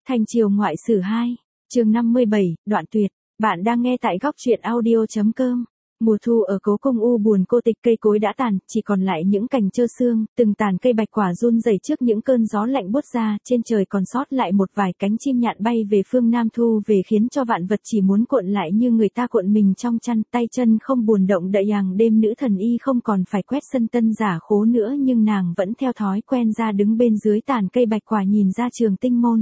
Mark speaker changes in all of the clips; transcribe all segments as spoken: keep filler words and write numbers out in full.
Speaker 1: Thanh Triều Ngoại Sử hai, chương năm mươi bảy, đoạn tuyệt. Bạn đang nghe tại góc truyện audio chấm com. Mùa thu ở cố cung u buồn cô tịch, cây cối đã tàn, chỉ còn lại những cành trơ xương, từng tàn cây bạch quả run rẩy trước những cơn gió lạnh buốt ra, trên trời còn sót lại một vài cánh chim nhạn bay về phương Nam thu về, khiến cho vạn vật chỉ muốn cuộn lại như người ta cuộn mình trong chăn, tay chân không buồn động đậy. Hàng đêm nữ thần y không còn phải quét sân Tân Giả Khố nữa, nhưng nàng vẫn theo thói quen ra đứng bên dưới tàn cây bạch quả nhìn ra Trường Tinh Môn.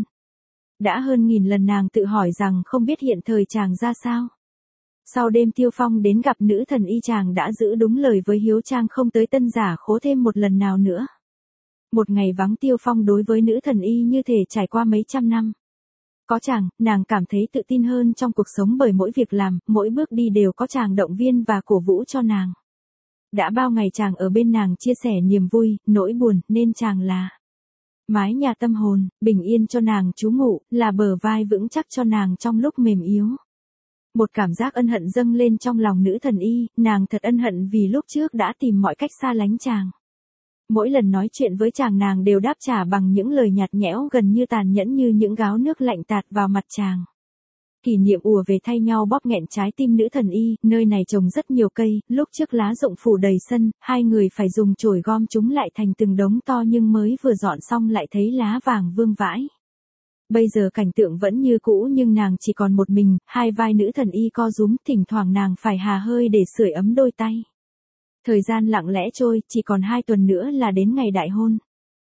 Speaker 1: Đã hơn nghìn lần nàng tự hỏi rằng không biết hiện thời chàng ra sao. Sau đêm Tiêu Phong đến gặp nữ thần y, chàng đã giữ đúng lời với Hiếu Trang không tới Tân Giả Khố thêm một lần nào nữa. Một ngày vắng Tiêu Phong đối với nữ thần y như thể trải qua mấy trăm năm. Có chàng, nàng cảm thấy tự tin hơn trong cuộc sống, bởi mỗi việc làm, mỗi bước đi đều có chàng động viên và cổ vũ cho nàng. Đã bao ngày chàng ở bên nàng chia sẻ niềm vui, nỗi buồn, nên chàng là mái nhà tâm hồn, bình yên cho nàng trú ngụ, là bờ vai vững chắc cho nàng trong lúc mềm yếu. Một cảm giác ân hận dâng lên trong lòng nữ thần y, nàng thật ân hận vì lúc trước đã tìm mọi cách xa lánh chàng. Mỗi lần nói chuyện với chàng nàng đều đáp trả bằng những lời nhạt nhẽo gần như tàn nhẫn, như những gáo nước lạnh tạt vào mặt chàng. Kỷ niệm ùa về thay nhau bóp nghẹn trái tim nữ thần y, nơi này trồng rất nhiều cây, lúc trước lá rụng phủ đầy sân, hai người phải dùng chổi gom chúng lại thành từng đống to, nhưng mới vừa dọn xong lại thấy lá vàng vương vãi. Bây giờ cảnh tượng vẫn như cũ, nhưng nàng chỉ còn một mình, hai vai nữ thần y co rúm, thỉnh thoảng nàng phải hà hơi để sưởi ấm đôi tay. Thời gian lặng lẽ trôi, chỉ còn hai tuần nữa là đến ngày đại hôn.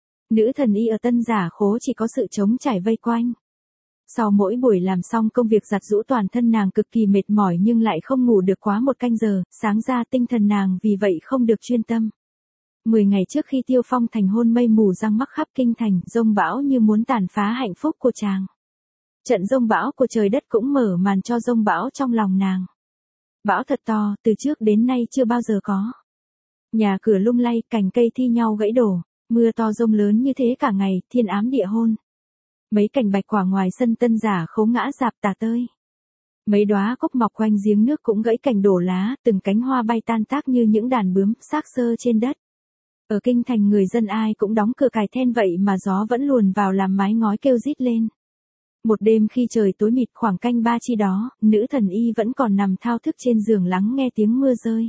Speaker 1: Nữ thần y ở Tân Giả Khố chỉ có sự trống trải vây quanh. Sau mỗi buổi làm xong công việc giặt giũ, toàn thân nàng cực kỳ mệt mỏi nhưng lại không ngủ được quá một canh giờ, sáng ra tinh thần nàng vì vậy không được chuyên tâm. Mười ngày trước khi Tiêu Phong thành hôn, mây mù giăng mắc khắp kinh thành, dông bão như muốn tàn phá hạnh phúc của chàng. Trận dông bão của trời đất cũng mở màn cho dông bão trong lòng nàng. Bão thật to, từ trước đến nay chưa bao giờ có. Nhà cửa lung lay, cành cây thi nhau gãy đổ, mưa to dông lớn như thế cả ngày, thiên ám địa hôn. Mấy cành bạch quả ngoài sân Tân Giả Khố ngã rạp tả tơi. Mấy đóa cúc mọc quanh giếng nước cũng gãy cành đổ lá, từng cánh hoa bay tan tác như những đàn bướm xác xơ trên đất. Ở kinh thành người dân ai cũng đóng cửa cài then, vậy mà gió vẫn luồn vào làm mái ngói kêu rít lên. Một đêm khi trời tối mịt khoảng canh ba chi đó, nữ thần y vẫn còn nằm thao thức trên giường lắng nghe tiếng mưa rơi.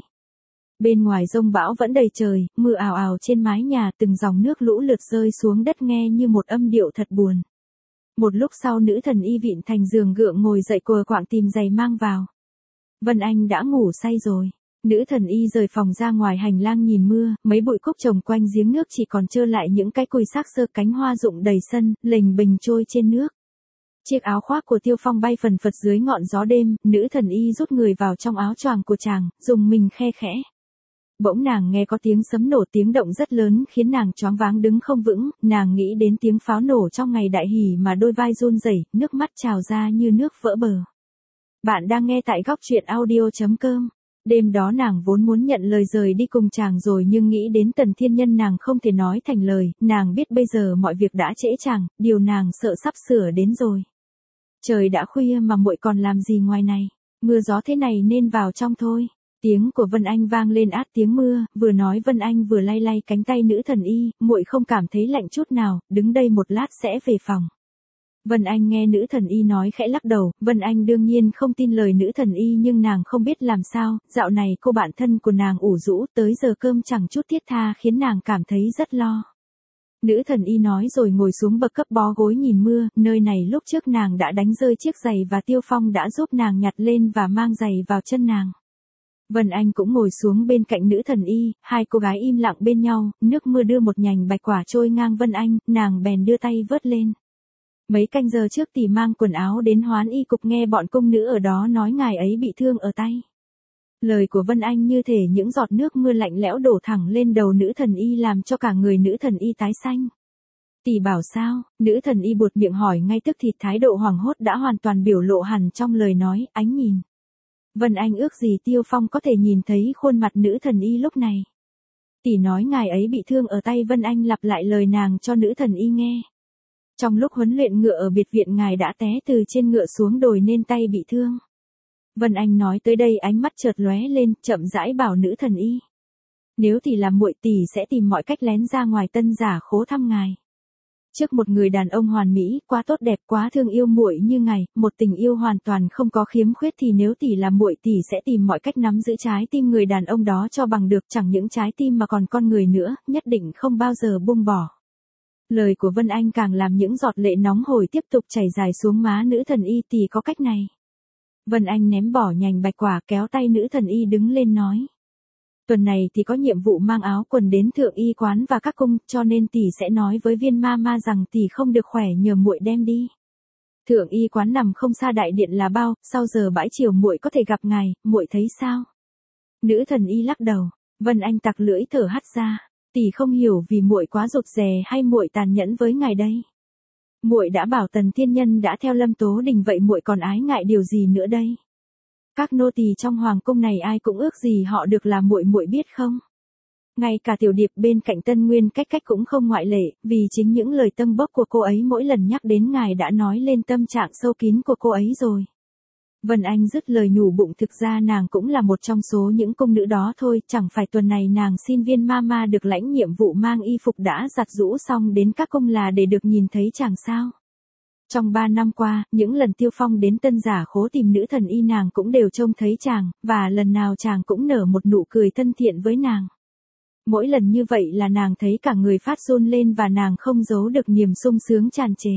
Speaker 1: Bên ngoài dông bão vẫn đầy trời, mưa ào ào trên mái nhà, từng dòng nước lũ lượt rơi xuống đất nghe như một âm điệu thật buồn. Một lúc sau nữ thần y vịn thành giường gượng ngồi dậy cờ quạng tìm giày mang vào. Vân Anh đã ngủ say rồi. Nữ thần y rời phòng ra ngoài hành lang nhìn mưa, mấy bụi cúc trồng quanh giếng nước chỉ còn trơ lại những cái cùi xác xơ, cánh hoa rụng đầy sân, lềnh bềnh trôi trên nước. Chiếc áo khoác của Tiêu Phong bay phần phật dưới ngọn gió đêm, nữ thần y rút người vào trong áo choàng của chàng, dùng mình khe khẽ. Bỗng nàng nghe có tiếng sấm nổ, tiếng động rất lớn khiến nàng choáng váng đứng không vững, nàng nghĩ đến tiếng pháo nổ trong ngày đại hỷ mà đôi vai run rẩy, nước mắt trào ra như nước vỡ bờ. Bạn đang nghe tại góc truyện audio chấm com. Đêm đó nàng vốn muốn nhận lời rời đi cùng chàng rồi, nhưng nghĩ đến Tần Thiên Nhân nàng không thể nói thành lời, nàng biết bây giờ mọi việc đã trễ chàng, điều nàng sợ sắp sửa đến rồi. Trời đã khuya mà muội còn làm gì ngoài này, mưa gió thế này nên vào trong thôi. Tiếng của Vân Anh vang lên át tiếng mưa, vừa nói Vân Anh vừa lay lay cánh tay nữ thần y, muội không cảm thấy lạnh chút nào, đứng đây một lát sẽ về phòng. Vân Anh nghe nữ thần y nói khẽ lắc đầu, Vân Anh đương nhiên không tin lời nữ thần y, nhưng nàng không biết làm sao, dạo này cô bạn thân của nàng ủ rũ, tới giờ cơm chẳng chút thiết tha khiến nàng cảm thấy rất lo. Nữ thần y nói rồi ngồi xuống bậc cấp bó gối nhìn mưa, nơi này lúc trước nàng đã đánh rơi chiếc giày và Tiêu Phong đã giúp nàng nhặt lên và mang giày vào chân nàng. Vân Anh cũng ngồi xuống bên cạnh nữ thần y, hai cô gái im lặng bên nhau, nước mưa đưa một nhành bạch quả trôi ngang Vân Anh, nàng bèn đưa tay vớt lên. Mấy canh giờ trước tỷ mang quần áo đến Hoán Y cục, nghe bọn cung nữ ở đó nói ngài ấy bị thương ở tay. Lời của Vân Anh như thể những giọt nước mưa lạnh lẽo đổ thẳng lên đầu nữ thần y, làm cho cả người nữ thần y tái xanh. Tỷ bảo sao? Nữ thần y buột miệng hỏi ngay tức thì, thái độ hoảng hốt đã hoàn toàn biểu lộ hẳn trong lời nói, ánh nhìn. Vân Anh ước gì Tiêu Phong có thể nhìn thấy khuôn mặt nữ thần y lúc này. Tỷ nói ngài ấy bị thương ở tay. Vân Anh lặp lại lời nàng cho nữ thần y nghe. Trong lúc huấn luyện ngựa ở biệt viện ngài đã té từ trên ngựa xuống đồi nên tay bị thương. Vân Anh nói tới đây ánh mắt chợt lóe lên, chậm rãi bảo nữ thần y. Nếu tỷ làm muội, tỷ sẽ tìm mọi cách lén ra ngoài Tân Giả Khố thăm ngài. Trước một người đàn ông hoàn mỹ, quá tốt đẹp, quá thương yêu muội như ngài, một tình yêu hoàn toàn không có khiếm khuyết thì nếu tỷ là muội tỷ sẽ tìm mọi cách nắm giữ trái tim người đàn ông đó cho bằng được, chẳng những trái tim mà còn con người nữa, nhất định không bao giờ buông bỏ. Lời của Vân Anh càng làm những giọt lệ nóng hổi tiếp tục chảy dài xuống má nữ thần y. Tỷ có cách này. Vân Anh ném bỏ nhành bạch quả, kéo tay nữ thần y đứng lên nói. Tuần này thì có nhiệm vụ mang áo quần đến thượng y quán và các cung, cho nên tỷ sẽ nói với Viên ma ma rằng tỷ không được khỏe nhờ muội đem đi. Thượng y quán nằm không xa đại điện là bao, sau giờ bãi chiều muội có thể gặp ngài, muội thấy sao? Nữ thần y lắc đầu. Vân Anh tặc lưỡi thở hắt ra. Tỷ không hiểu vì muội quá rụt rè hay muội tàn nhẫn với ngài đây. Muội đã bảo Tần Thiên Nhân đã theo Lâm Tố Đình, vậy muội còn ái ngại điều gì nữa đây? Các nô tỳ trong hoàng cung này ai cũng ước gì họ được là muội, muội biết không? Ngay cả Tiểu Điệp bên cạnh Tân Nguyên cách cách cũng không ngoại lệ, vì chính những lời tâng bốc của cô ấy mỗi lần nhắc đến ngài đã nói lên tâm trạng sâu kín của cô ấy rồi. Vân Anh dứt lời nhủ bụng, thực ra nàng cũng là một trong số những cung nữ đó thôi, chẳng phải tuần này nàng xin Viên ma ma được lãnh nhiệm vụ mang y phục đã giặt rũ xong đến các cung là để được nhìn thấy chàng sao. Trong ba năm qua, những lần Tiêu Phong đến Tân Giả Khố tìm nữ thần y nàng cũng đều trông thấy chàng, và lần nào chàng cũng nở một nụ cười thân thiện với nàng. Mỗi lần như vậy là nàng thấy cả người phát run lên và nàng không giấu được niềm sung sướng tràn trề.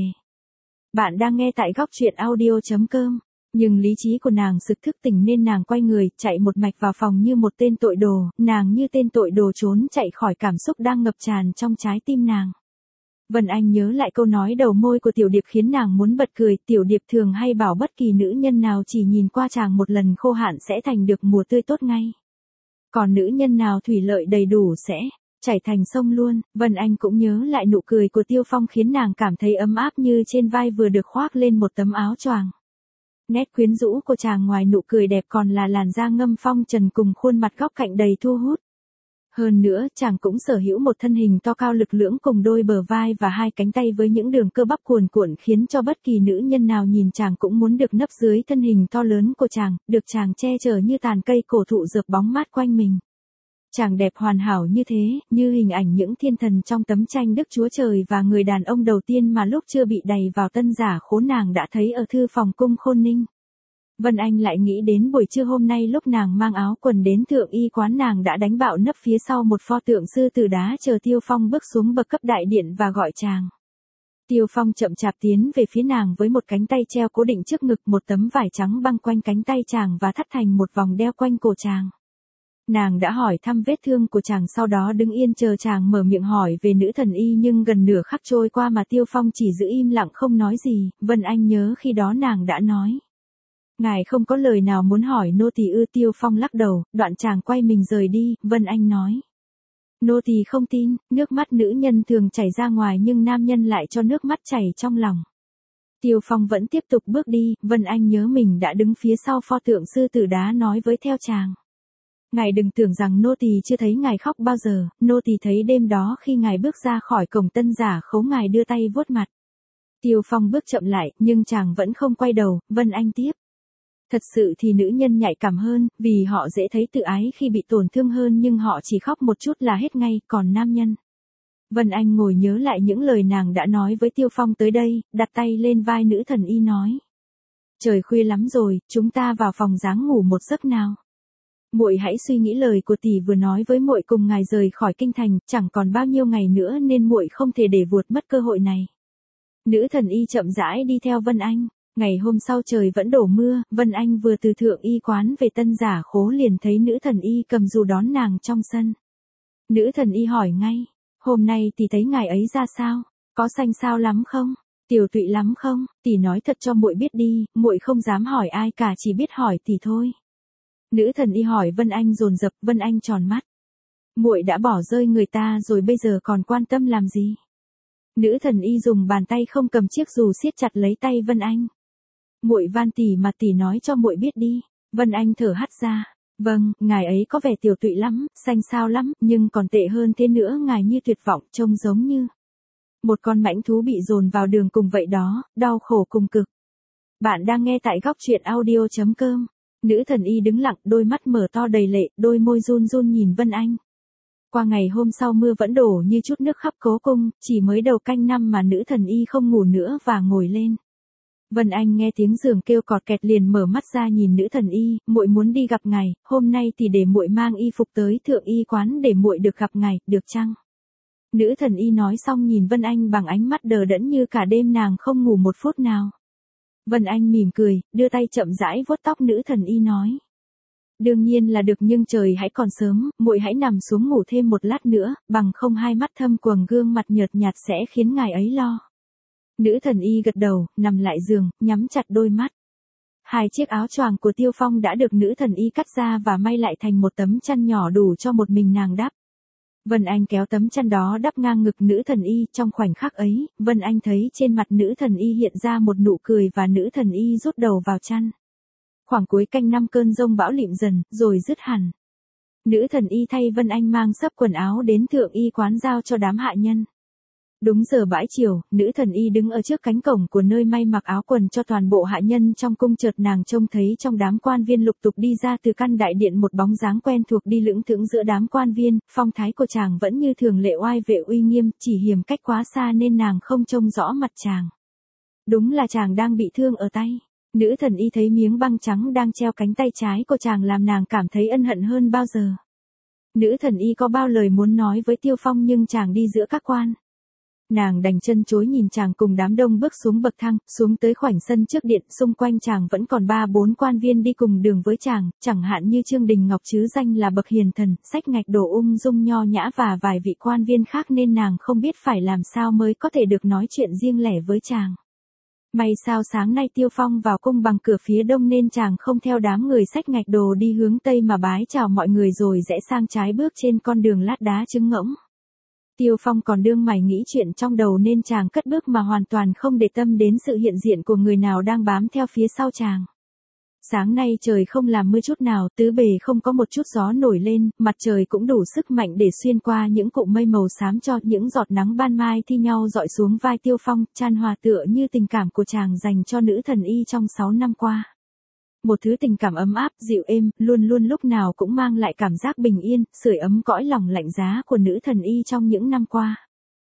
Speaker 1: Bạn đang nghe tại góc truyện audio chấm com. Nhưng lý trí của nàng sực thức tỉnh nên nàng quay người, chạy một mạch vào phòng như một tên tội đồ, nàng như tên tội đồ trốn chạy khỏi cảm xúc đang ngập tràn trong trái tim nàng. Vân Anh nhớ lại câu nói đầu môi của Tiểu Điệp khiến nàng muốn bật cười. Tiểu Điệp thường hay bảo bất kỳ nữ nhân nào chỉ nhìn qua chàng một lần khô hạn sẽ thành được mùa tươi tốt ngay. Còn nữ nhân nào thủy lợi đầy đủ sẽ chảy thành sông luôn. Vân Anh cũng nhớ lại nụ cười của Tiêu Phong khiến nàng cảm thấy ấm áp như trên vai vừa được khoác lên một tấm áo choàng. Nét quyến rũ của chàng ngoài nụ cười đẹp còn là làn da ngâm phong trần cùng khuôn mặt góc cạnh đầy thu hút. Hơn nữa, chàng cũng sở hữu một thân hình to cao lực lưỡng cùng đôi bờ vai và hai cánh tay với những đường cơ bắp cuồn cuộn khiến cho bất kỳ nữ nhân nào nhìn chàng cũng muốn được nấp dưới thân hình to lớn của chàng, được chàng che chở như tàn cây cổ thụ rợp bóng mát quanh mình. Chàng đẹp hoàn hảo như thế, như hình ảnh những thiên thần trong tấm tranh Đức Chúa Trời và người đàn ông đầu tiên mà lúc chưa bị đày vào Tân Giả Khố nàng đã thấy ở thư phòng cung Khôn Ninh. Vân Anh lại nghĩ đến buổi trưa hôm nay lúc nàng mang áo quần đến thượng y quán, nàng đã đánh bạo nấp phía sau một pho tượng sư tử đá chờ Tiêu Phong bước xuống bậc cấp đại điện và gọi chàng. Tiêu Phong chậm chạp tiến về phía nàng với một cánh tay treo cố định trước ngực, một tấm vải trắng băng quanh cánh tay chàng và thắt thành một vòng đeo quanh cổ chàng. Nàng đã hỏi thăm vết thương của chàng, sau đó đứng yên chờ chàng mở miệng hỏi về nữ thần y, nhưng gần nửa khắc trôi qua mà Tiêu Phong chỉ giữ im lặng không nói gì. Vân Anh nhớ khi đó nàng đã nói. Ngài không có lời nào muốn hỏi nô tỳ ư? Tiêu Phong lắc đầu, đoạn chàng quay mình rời đi. Vân Anh nói. Nô tỳ không tin. Nước mắt nữ nhân thường chảy ra ngoài nhưng nam nhân lại cho nước mắt chảy trong lòng. Tiêu Phong vẫn tiếp tục bước đi. Vân Anh nhớ mình đã đứng phía sau pho tượng sư tử đá nói với theo chàng. Ngài đừng tưởng rằng nô tỳ chưa thấy ngài khóc bao giờ, nô tỳ thấy đêm đó khi ngài bước ra khỏi cổng Tân Giả Khố ngài đưa tay vuốt mặt. Tiêu Phong bước chậm lại, nhưng chàng vẫn không quay đầu. Vân Anh tiếp. Thật sự thì nữ nhân nhạy cảm hơn, vì họ dễ thấy tự ái khi bị tổn thương hơn, nhưng họ chỉ khóc một chút là hết ngay, còn nam nhân. Vân Anh ngồi nhớ lại những lời nàng đã nói với Tiêu Phong tới đây, đặt tay lên vai nữ thần y nói. Trời khuya lắm rồi, chúng ta vào phòng dáng ngủ một giấc nào. Muội hãy suy nghĩ lời của tỷ vừa nói với muội cùng ngài rời khỏi kinh thành, chẳng còn bao nhiêu ngày nữa nên muội không thể để vuột mất cơ hội này. Nữ thần y chậm rãi đi theo Vân Anh. Ngày hôm sau trời vẫn đổ mưa, Vân Anh vừa từ thượng y quán về Tân Giả Khố liền thấy nữ thần y cầm dù đón nàng trong sân. Nữ thần y hỏi ngay, hôm nay tỷ thấy ngài ấy ra sao, có xanh xao lắm không, tiểu tụy lắm không? Tỷ nói thật cho muội biết đi, muội không dám hỏi ai cả, chỉ biết hỏi tỷ thôi. Nữ thần y hỏi Vân Anh dồn dập. Vân Anh tròn mắt. Muội đã bỏ rơi người ta rồi bây giờ còn quan tâm làm gì? Nữ thần y dùng bàn tay không cầm chiếc dù siết chặt lấy tay Vân Anh. Muội van tỷ mà tỷ nói cho muội biết đi. Vân Anh thở hắt ra. Vâng, ngài ấy có vẻ tiểu tụy lắm, xanh xao lắm, nhưng còn tệ hơn thế nữa, ngài như tuyệt vọng, trông giống như một con mãnh thú bị dồn vào đường cùng vậy đó, đau khổ cùng cực. Bạn đang nghe tại góc truyện audio chấm com. Nữ thần y đứng lặng, đôi mắt mở to đầy lệ, đôi môi run run nhìn Vân Anh. Qua ngày hôm sau mưa vẫn đổ như chút nước khắp cố cung, chỉ mới đầu canh năm mà nữ thần y không ngủ nữa và ngồi lên. Vân Anh nghe tiếng giường kêu cọt kẹt liền mở mắt ra nhìn nữ thần y, muội muốn đi gặp ngài, hôm nay thì để muội mang y phục tới thượng y quán để muội được gặp ngài, được chăng? Nữ thần y nói xong nhìn Vân Anh bằng ánh mắt đờ đẫn như cả đêm nàng không ngủ một phút nào. Vân Anh mỉm cười, đưa tay chậm rãi vuốt tóc nữ thần y nói. Đương nhiên là được nhưng trời hãy còn sớm, muội hãy nằm xuống ngủ thêm một lát nữa, bằng không hai mắt thâm quầng gương mặt nhợt nhạt sẽ khiến ngài ấy lo. Nữ thần y gật đầu, nằm lại giường, nhắm chặt đôi mắt. Hai chiếc áo choàng của Tiêu Phong đã được nữ thần y cắt ra và may lại thành một tấm chăn nhỏ đủ cho một mình nàng đắp. Vân Anh kéo tấm chăn đó đắp ngang ngực nữ thần y, trong khoảnh khắc ấy, Vân Anh thấy trên mặt nữ thần y hiện ra một nụ cười và nữ thần y rút đầu vào chăn. Khoảng cuối canh năm cơn giông bão lịm dần, rồi dứt hẳn. Nữ thần y thay Vân Anh mang xấp quần áo đến thượng y quán giao cho đám hạ nhân. Đúng giờ bãi chiều, nữ thần y đứng ở trước cánh cổng của nơi may mặc áo quần cho toàn bộ hạ nhân trong cung, chợt nàng trông thấy trong đám quan viên lục tục đi ra từ căn đại điện một bóng dáng quen thuộc đi lững thững giữa đám quan viên, phong thái của chàng vẫn như thường lệ oai vệ uy nghiêm, chỉ hiềm cách quá xa nên nàng không trông rõ mặt chàng. Đúng là chàng đang bị thương ở tay. Nữ thần y thấy miếng băng trắng đang treo cánh tay trái của chàng làm nàng cảm thấy ân hận hơn bao giờ. Nữ thần y có bao lời muốn nói với Tiêu Phong nhưng chàng đi giữa các quan. Nàng đành chân chối nhìn chàng cùng đám đông bước xuống bậc thang, xuống tới khoảnh sân trước điện, xung quanh chàng vẫn còn ba bốn quan viên đi cùng đường với chàng, chẳng hạn như Trương Đình Ngọc chứ danh là bậc hiền thần, sách ngạch đồ ung dung nho nhã và vài vị quan viên khác nên nàng không biết phải làm sao mới có thể được nói chuyện riêng lẻ với chàng. May sao sáng nay Tiêu Phong vào cung bằng cửa phía đông nên chàng không theo đám người xách ngạch đồ đi hướng tây mà bái chào mọi người rồi rẽ sang trái bước trên con đường lát đá trứng ngỗng. Tiêu Phong còn đương mải nghĩ chuyện trong đầu nên chàng cất bước mà hoàn toàn không để tâm đến sự hiện diện của người nào đang bám theo phía sau chàng. Sáng nay trời không làm mưa chút nào, tứ bề không có một chút gió nổi lên, mặt trời cũng đủ sức mạnh để xuyên qua những cụm mây màu xám cho những giọt nắng ban mai thi nhau dọi xuống vai Tiêu Phong, chan hòa tựa như tình cảm của chàng dành cho nữ thần y trong sáu năm qua. Một thứ tình cảm ấm áp, dịu êm, luôn luôn lúc nào cũng mang lại cảm giác bình yên, sưởi ấm cõi lòng lạnh giá của nữ thần y trong những năm qua.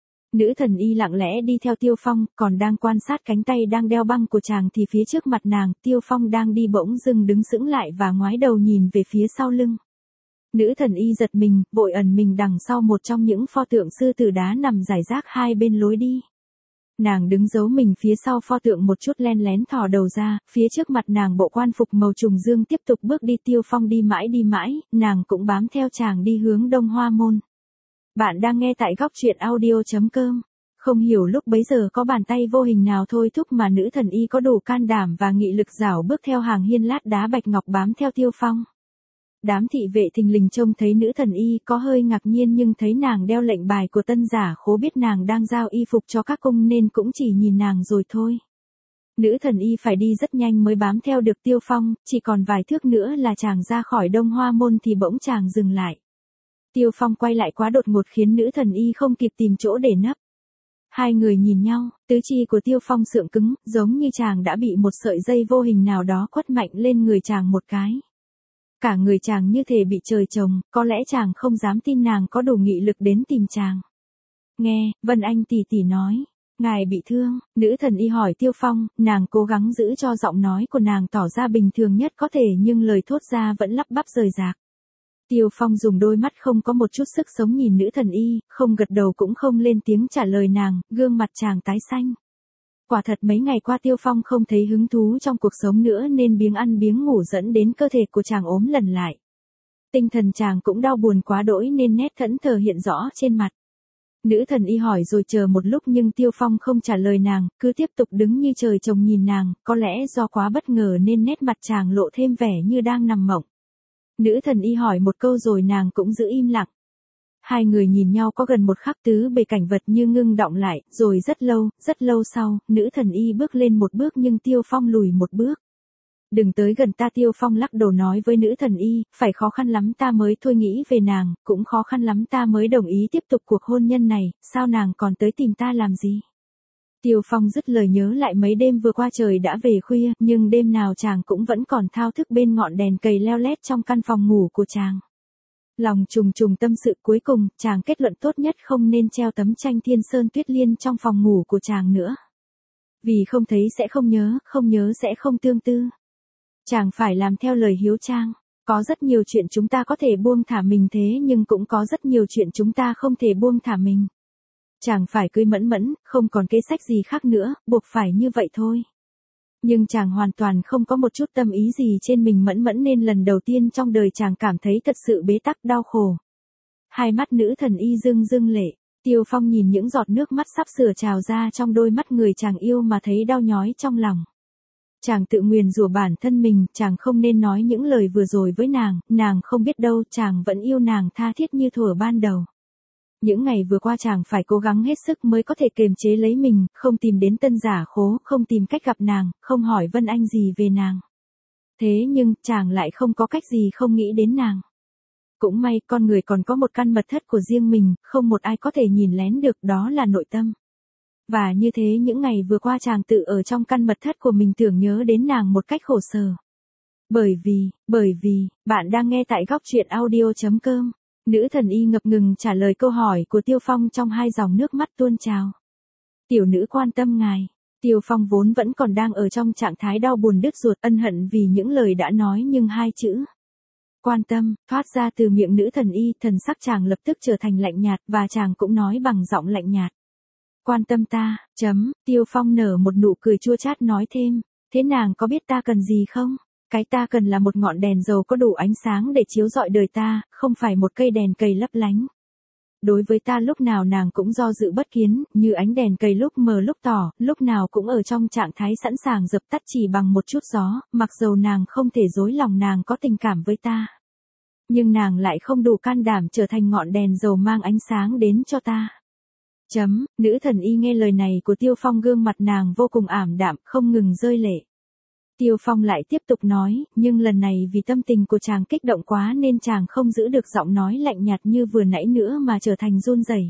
Speaker 1: Nữ thần y lặng lẽ đi theo Tiêu Phong, còn đang quan sát cánh tay đang đeo băng của chàng thì phía trước mặt nàng, Tiêu Phong đang đi bỗng dưng đứng sững lại và ngoái đầu nhìn về phía sau lưng. Nữ thần y giật mình, vội ẩn mình đằng sau một trong những pho tượng sư tử đá nằm rải rác hai bên lối đi. Nàng đứng giấu mình phía sau pho tượng một chút len lén thò đầu ra, phía trước mặt nàng bộ quan phục màu trùng dương tiếp tục bước đi. Tiêu Phong đi mãi đi mãi, nàng cũng bám theo chàng đi hướng Đông Hoa Môn. Bạn đang nghe tại góc truyện audio chấm com. Không hiểu lúc bấy giờ có bàn tay vô hình nào thôi thúc mà nữ thần y có đủ can đảm và nghị lực dảo bước theo hàng hiên lát đá bạch ngọc bám theo Tiêu Phong. Đám thị vệ thình lình trông thấy nữ thần y có hơi ngạc nhiên nhưng thấy nàng đeo lệnh bài của tân giả khố biết nàng đang giao y phục cho các cung nên cũng chỉ nhìn nàng rồi thôi. Nữ thần y phải đi rất nhanh mới bám theo được Tiêu Phong, chỉ còn vài thước nữa là chàng ra khỏi Đông Hoa Môn thì bỗng chàng dừng lại. Tiêu Phong quay lại quá đột ngột khiến nữ thần y không kịp tìm chỗ để nấp. Hai người nhìn nhau, tứ chi của Tiêu Phong sượng cứng, giống như chàng đã bị một sợi dây vô hình nào đó quất mạnh lên người chàng một cái. Cả người chàng như thể bị trời trồng, có lẽ chàng không dám tin nàng có đủ nghị lực đến tìm chàng. Nghe, Vân Anh tỉ tỉ nói, ngài bị thương, nữ thần y hỏi Tiêu Phong, nàng cố gắng giữ cho giọng nói của nàng tỏ ra bình thường nhất có thể nhưng lời thốt ra vẫn lắp bắp rời rạc. Tiêu Phong dùng đôi mắt không có một chút sức sống nhìn nữ thần y, không gật đầu cũng không lên tiếng trả lời nàng, gương mặt chàng tái xanh. Quả thật mấy ngày qua Tiêu Phong không thấy hứng thú trong cuộc sống nữa nên biếng ăn biếng ngủ dẫn đến cơ thể của chàng ốm lần lại. Tinh thần chàng cũng đau buồn quá đỗi nên nét thẫn thờ hiện rõ trên mặt. Nữ thần y hỏi rồi chờ một lúc nhưng Tiêu Phong không trả lời nàng, cứ tiếp tục đứng như trời trồng nhìn nàng, có lẽ do quá bất ngờ nên nét mặt chàng lộ thêm vẻ như đang nằm mộng. Nữ thần y hỏi một câu rồi nàng cũng giữ im lặng. Hai người nhìn nhau có gần một khắc tứ bề cảnh vật như ngưng đọng lại, rồi rất lâu, rất lâu sau, nữ thần y bước lên một bước nhưng Tiêu Phong lùi một bước. Đừng tới gần ta, Tiêu Phong lắc đầu nói với nữ thần y, phải khó khăn lắm ta mới thôi nghĩ về nàng, cũng khó khăn lắm ta mới đồng ý tiếp tục cuộc hôn nhân này, sao nàng còn tới tìm ta làm gì? Tiêu Phong dứt lời nhớ lại mấy đêm vừa qua trời đã về khuya, nhưng đêm nào chàng cũng vẫn còn thao thức bên ngọn đèn cầy leo lét trong căn phòng ngủ của chàng. Lòng trùng trùng tâm sự cuối cùng, chàng kết luận tốt nhất không nên treo tấm tranh Thiên Sơn Tuyết Liên trong phòng ngủ của chàng nữa. Vì không thấy sẽ không nhớ, không nhớ sẽ không tương tư. Chàng phải làm theo lời hiếu trang. Có rất nhiều chuyện chúng ta có thể buông thả mình thế nhưng cũng có rất nhiều chuyện chúng ta không thể buông thả mình. Chàng phải cưới Mẫn Mẫn, không còn kế sách gì khác nữa, buộc phải như vậy thôi. Nhưng chàng hoàn toàn không có một chút tâm ý gì trên mình Mẫn Mẫn nên lần đầu tiên trong đời chàng cảm thấy thật sự bế tắc đau khổ. Hai mắt nữ thần y rưng rưng lệ, Tiêu Phong nhìn những giọt nước mắt sắp sửa trào ra trong đôi mắt người chàng yêu mà thấy đau nhói trong lòng. Chàng tự nguyền rủa bản thân mình, chàng không nên nói những lời vừa rồi với nàng, nàng không biết đâu, chàng vẫn yêu nàng tha thiết như thuở ban đầu. Những ngày vừa qua chàng phải cố gắng hết sức mới có thể kiềm chế lấy mình, không tìm đến Tân Giả Khố, không tìm cách gặp nàng, không hỏi Vân Anh gì về nàng. Thế nhưng, chàng lại không có cách gì không nghĩ đến nàng. Cũng may, con người còn có một căn mật thất của riêng mình, không một ai có thể nhìn lén được, đó là nội tâm. Và như thế những ngày vừa qua chàng tự ở trong căn mật thất của mình tưởng nhớ đến nàng một cách khổ sở. Bởi vì, bởi vì, bạn đang nghe tại góc truyện audio chấm com. Nữ thần y ngập ngừng trả lời câu hỏi của Tiêu Phong trong hai dòng nước mắt tuôn trào. Tiểu nữ quan tâm ngài. Tiêu Phong vốn vẫn còn đang ở trong trạng thái đau buồn đứt ruột ân hận vì những lời đã nói nhưng hai chữ quan tâm thoát ra từ miệng nữ thần y, thần sắc chàng lập tức trở thành lạnh nhạt và chàng cũng nói bằng giọng lạnh nhạt. Quan tâm ta, chấm, Tiêu Phong nở một nụ cười chua chát nói thêm, thế nàng có biết ta cần gì không? Cái ta cần là một ngọn đèn dầu có đủ ánh sáng để chiếu rọi đời ta, không phải một cây đèn cầy lấp lánh. Đối với ta lúc nào nàng cũng do dự bất kiến, như ánh đèn cầy lúc mờ lúc tỏ, lúc nào cũng ở trong trạng thái sẵn sàng dập tắt chỉ bằng một chút gió, mặc dầu nàng không thể dối lòng nàng có tình cảm với ta. Nhưng nàng lại không đủ can đảm trở thành ngọn đèn dầu mang ánh sáng đến cho ta. Chấm, nữ thần y nghe lời này của Tiêu Phong gương mặt nàng vô cùng ảm đạm, không ngừng rơi lệ. Tiêu Phong lại tiếp tục nói, nhưng lần này vì tâm tình của chàng kích động quá nên chàng không giữ được giọng nói lạnh nhạt như vừa nãy nữa mà trở thành run rẩy.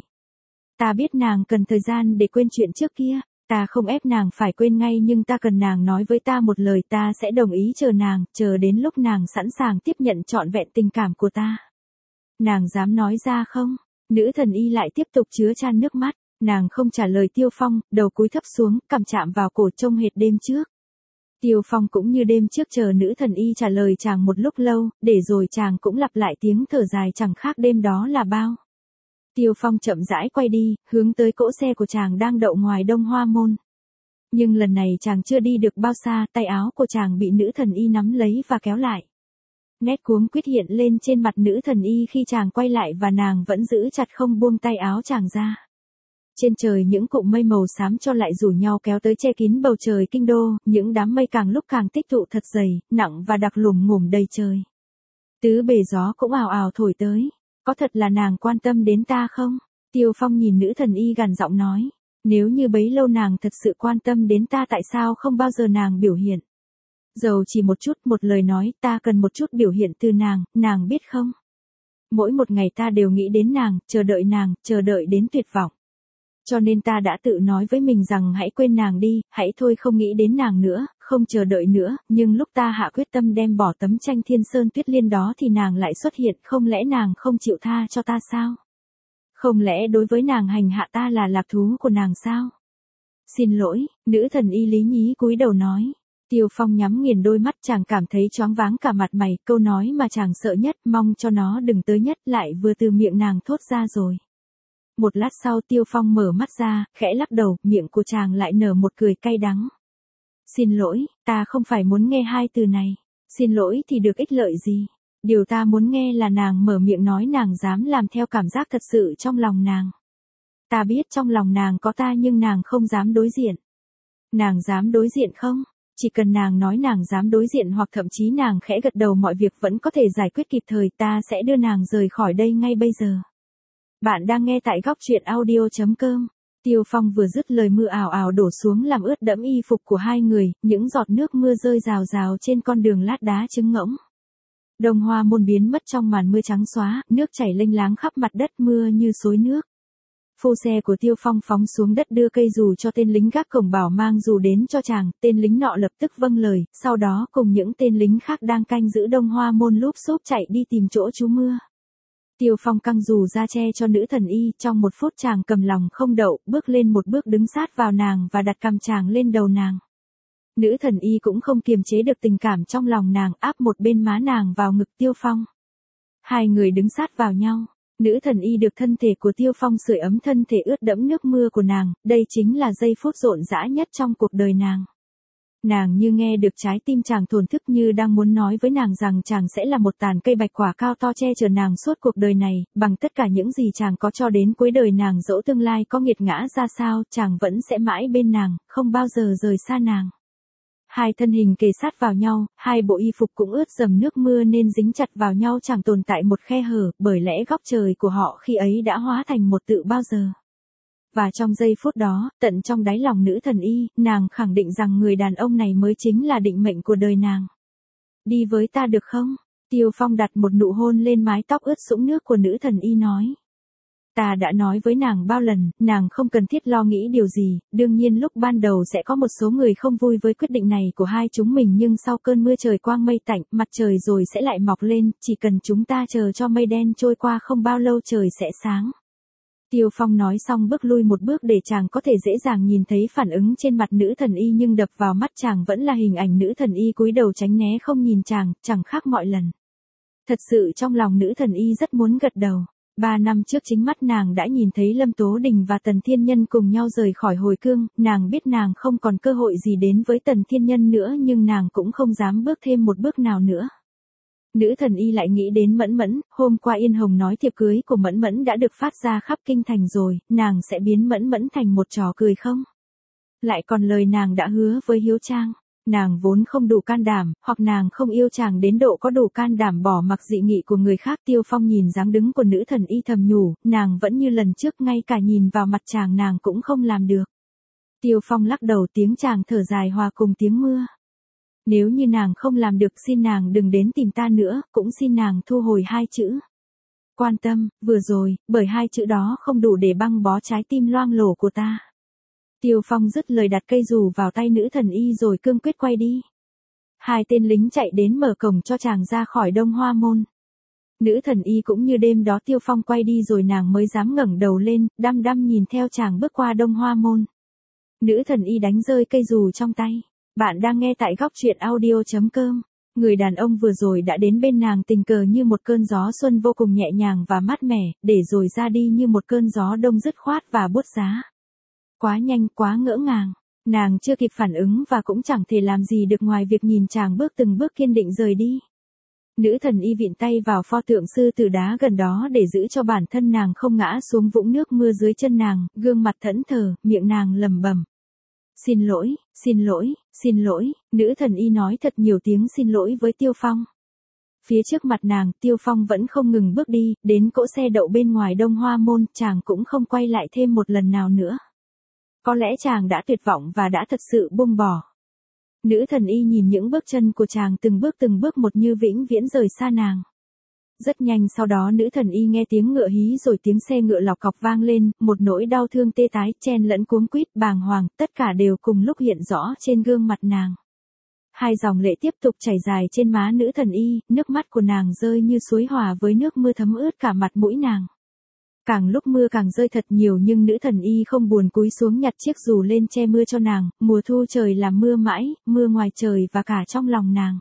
Speaker 1: Ta biết nàng cần thời gian để quên chuyện trước kia, ta không ép nàng phải quên ngay nhưng ta cần nàng nói với ta một lời, ta sẽ đồng ý chờ nàng, chờ đến lúc nàng sẵn sàng tiếp nhận trọn vẹn tình cảm của ta. Nàng dám nói ra không? Nữ thần y lại tiếp tục chứa chan nước mắt, nàng không trả lời Tiêu Phong, đầu cúi thấp xuống, cằm chạm vào cổ trông hệt đêm trước. Tiêu Phong cũng như đêm trước chờ nữ thần y trả lời chàng một lúc lâu, để rồi chàng cũng lặp lại tiếng thở dài chẳng khác đêm đó là bao. Tiêu Phong chậm rãi quay đi, hướng tới cỗ xe của chàng đang đậu ngoài Đông Hoa Môn. Nhưng lần này chàng chưa đi được bao xa, tay áo của chàng bị nữ thần y nắm lấy và kéo lại. Nét cuống quýt hiện lên trên mặt nữ thần y khi chàng quay lại và nàng vẫn giữ chặt không buông tay áo chàng ra. Trên trời những cụm mây màu xám cho lại rủ nhau kéo tới che kín bầu trời kinh đô, những đám mây càng lúc càng tích tụ thật dày, nặng và đặc lùm ngủm đầy trời. Tứ bề gió cũng ào ào thổi tới. Có thật là nàng quan tâm đến ta không? Tiêu Phong nhìn nữ thần y gằn giọng nói. Nếu như bấy lâu nàng thật sự quan tâm đến ta tại sao không bao giờ nàng biểu hiện? Dầu chỉ một chút, một lời nói, ta cần một chút biểu hiện từ nàng, nàng biết không? Mỗi một ngày ta đều nghĩ đến nàng, chờ đợi nàng, chờ đợi đến tuyệt vọng. Cho nên ta đã tự nói với mình rằng hãy quên nàng đi, hãy thôi không nghĩ đến nàng nữa, không chờ đợi nữa, nhưng lúc ta hạ quyết tâm đem bỏ tấm tranh Thiên Sơn Tuyết Liên đó thì nàng lại xuất hiện, không lẽ nàng không chịu tha cho ta sao? Không lẽ đối với nàng hành hạ ta là lạc thú của nàng sao? Xin lỗi, nữ thần y Lý Nhí cúi đầu nói. Tiêu Phong nhắm nghiền đôi mắt, chàng cảm thấy choáng váng cả mặt mày, câu nói mà chàng sợ nhất, mong cho nó đừng tới nhất lại vừa từ miệng nàng thốt ra rồi. Một lát sau Tiêu Phong mở mắt ra, khẽ lắc đầu, miệng của chàng lại nở một cười cay đắng. Xin lỗi, ta không phải muốn nghe hai từ này. Xin lỗi thì được ích lợi gì? Điều ta muốn nghe là nàng mở miệng nói nàng dám làm theo cảm giác thật sự trong lòng nàng. Ta biết trong lòng nàng có ta nhưng nàng không dám đối diện. Nàng dám đối diện không? Chỉ cần nàng nói nàng dám đối diện hoặc thậm chí nàng khẽ gật đầu mọi việc vẫn có thể giải quyết kịp thời, ta sẽ đưa nàng rời khỏi đây ngay bây giờ. Bạn đang nghe tại góc truyện audio chấm com. Tiêu Phong vừa dứt lời mưa ào ào đổ xuống làm ướt đẫm y phục của hai người, những giọt nước mưa rơi rào rào trên con đường lát đá trứng ngỗng. Đông Hoa Môn biến mất trong màn mưa trắng xóa, nước chảy lênh láng khắp mặt đất mưa như xối nước. Phu xe của Tiêu Phong phóng xuống đất đưa cây dù cho tên lính gác cổng bảo mang dù đến cho chàng, tên lính nọ lập tức vâng lời, sau đó cùng những tên lính khác đang canh giữ Đông Hoa Môn lúp xúp chạy đi tìm chỗ trú mưa. Tiêu Phong căng dù ra che cho nữ thần y, trong một phút chàng cầm lòng không đậu, bước lên một bước đứng sát vào nàng và đặt cằm chàng lên đầu nàng. Nữ thần y cũng không kiềm chế được tình cảm trong lòng nàng, áp một bên má nàng vào ngực Tiêu Phong. Hai người đứng sát vào nhau, nữ thần y được thân thể của Tiêu Phong sưởi ấm thân thể ướt đẫm nước mưa của nàng, đây chính là giây phút rộn rã nhất trong cuộc đời nàng. Nàng như nghe được trái tim chàng thổn thức, như đang muốn nói với nàng rằng chàng sẽ là một tàn cây bạch quả cao to che chở nàng suốt cuộc đời này, bằng tất cả những gì chàng có cho đến cuối đời nàng, dẫu tương lai có nghiệt ngã ra sao, chàng vẫn sẽ mãi bên nàng, không bao giờ rời xa nàng. Hai thân hình kề sát vào nhau, hai bộ y phục cũng ướt dầm nước mưa nên dính chặt vào nhau, chẳng tồn tại một khe hở, bởi lẽ góc trời của họ khi ấy đã hóa thành một tự bao giờ. Và trong giây phút đó, tận trong đáy lòng nữ thần y, nàng khẳng định rằng người đàn ông này mới chính là định mệnh của đời nàng. Đi với ta được không? Tiêu Phong đặt một nụ hôn lên mái tóc ướt sũng nước của nữ thần y nói. Ta đã nói với nàng bao lần, nàng không cần thiết lo nghĩ điều gì, đương nhiên lúc ban đầu sẽ có một số người không vui với quyết định này của hai chúng mình, nhưng sau cơn mưa trời quang mây tạnh, mặt trời rồi sẽ lại mọc lên, chỉ cần chúng ta chờ cho mây đen trôi qua không bao lâu trời sẽ sáng. Tiêu Phong nói xong bước lui một bước để chàng có thể dễ dàng nhìn thấy phản ứng trên mặt nữ thần y, nhưng đập vào mắt chàng vẫn là hình ảnh nữ thần y cúi đầu tránh né không nhìn chàng, chẳng khác mọi lần. Thật sự trong lòng nữ thần y rất muốn gật đầu. Ba năm trước chính mắt nàng đã nhìn thấy Lâm Tố Đình và Tần Thiên Nhân cùng nhau rời khỏi hồi cương, nàng biết nàng không còn cơ hội gì đến với Tần Thiên Nhân nữa, nhưng nàng cũng không dám bước thêm một bước nào nữa. Nữ thần y lại nghĩ đến Mẫn Mẫn, hôm qua Yên Hồng nói thiệp cưới của Mẫn Mẫn đã được phát ra khắp kinh thành rồi, nàng sẽ biến Mẫn Mẫn thành một trò cười không? Lại còn lời nàng đã hứa với Hiếu Trang, nàng vốn không đủ can đảm, hoặc nàng không yêu chàng đến độ có đủ can đảm bỏ mặc dị nghị của người khác. Tiêu Phong nhìn dáng đứng của nữ thần y thầm nhủ, nàng vẫn như lần trước, ngay cả nhìn vào mặt chàng nàng cũng không làm được. Tiêu Phong lắc đầu, tiếng chàng thở dài hòa cùng tiếng mưa. Nếu như nàng không làm được, xin nàng đừng đến tìm ta nữa, cũng xin nàng thu hồi hai chữ quan tâm, vừa rồi, bởi hai chữ đó không đủ để băng bó trái tim loang lổ của ta. Tiêu Phong dứt lời đặt cây dù vào tay nữ thần y rồi cương quyết quay đi. Hai tên lính chạy đến mở cổng cho chàng ra khỏi Đông Hoa môn. Nữ thần y cũng như đêm đó Tiêu Phong quay đi rồi nàng mới dám ngẩng đầu lên, đăm đăm nhìn theo chàng bước qua Đông Hoa môn. Nữ thần y đánh rơi cây dù trong tay. Bạn đang nghe tại góc truyện audio chấm com. Người đàn ông vừa rồi đã đến bên nàng tình cờ như một cơn gió xuân, vô cùng nhẹ nhàng và mát mẻ, để rồi ra đi như một cơn gió đông dứt khoát và buốt giá. Quá nhanh, quá ngỡ ngàng. Nàng chưa kịp phản ứng và cũng chẳng thể làm gì được ngoài việc nhìn chàng bước từng bước kiên định rời đi. Nữ thần y vịn tay vào pho tượng sư tử đá gần đó để giữ cho bản thân nàng không ngã xuống vũng nước mưa dưới chân nàng, gương mặt thẫn thờ, miệng nàng lẩm bẩm. Xin lỗi, xin lỗi, xin lỗi, nữ thần y nói thật nhiều tiếng xin lỗi với Tiêu Phong. Phía trước mặt nàng, Tiêu Phong vẫn không ngừng bước đi, đến cỗ xe đậu bên ngoài Đông Hoa môn, chàng cũng không quay lại thêm một lần nào nữa. Có lẽ chàng đã tuyệt vọng và đã thật sự buông bỏ. Nữ thần y nhìn những bước chân của chàng từng bước từng bước một như vĩnh viễn rời xa nàng. Rất nhanh sau đó nữ thần y nghe tiếng ngựa hí rồi tiếng xe ngựa lọc cọc vang lên, một nỗi đau thương tê tái, chen lẫn cuống quýt, bàng hoàng, tất cả đều cùng lúc hiện rõ trên gương mặt nàng. Hai dòng lệ tiếp tục chảy dài trên má nữ thần y, nước mắt của nàng rơi như suối hòa với nước mưa thấm ướt cả mặt mũi nàng. Càng lúc mưa càng rơi thật nhiều nhưng nữ thần y không buồn cúi xuống nhặt chiếc dù lên che mưa cho nàng, mùa thu trời làm mưa mãi, mưa ngoài trời và cả trong lòng nàng.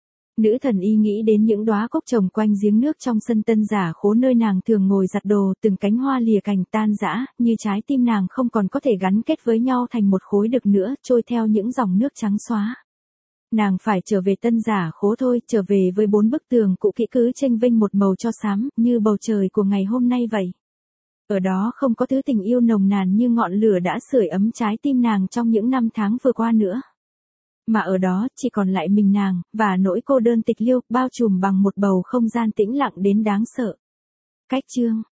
Speaker 1: Nữ thần y nghĩ đến những đóa cúc trồng quanh giếng nước trong sân Tân Giả Khố nơi nàng thường ngồi giặt đồ, từng cánh hoa lìa cành tan rã, như trái tim nàng không còn có thể gắn kết với nhau thành một khối được nữa, trôi theo những dòng nước trắng xóa. Nàng phải trở về Tân Giả Khố thôi, trở về với bốn bức tường cũ kỹ cứ chênh vênh một màu cho xám, như bầu trời của ngày hôm nay vậy. Ở đó không có thứ tình yêu nồng nàn như ngọn lửa đã sưởi ấm trái tim nàng trong những năm tháng vừa qua nữa. Mà ở đó chỉ còn lại mình nàng, và nỗi cô đơn tịch liêu, bao trùm bằng một bầu không gian tĩnh lặng đến đáng sợ. Cách chương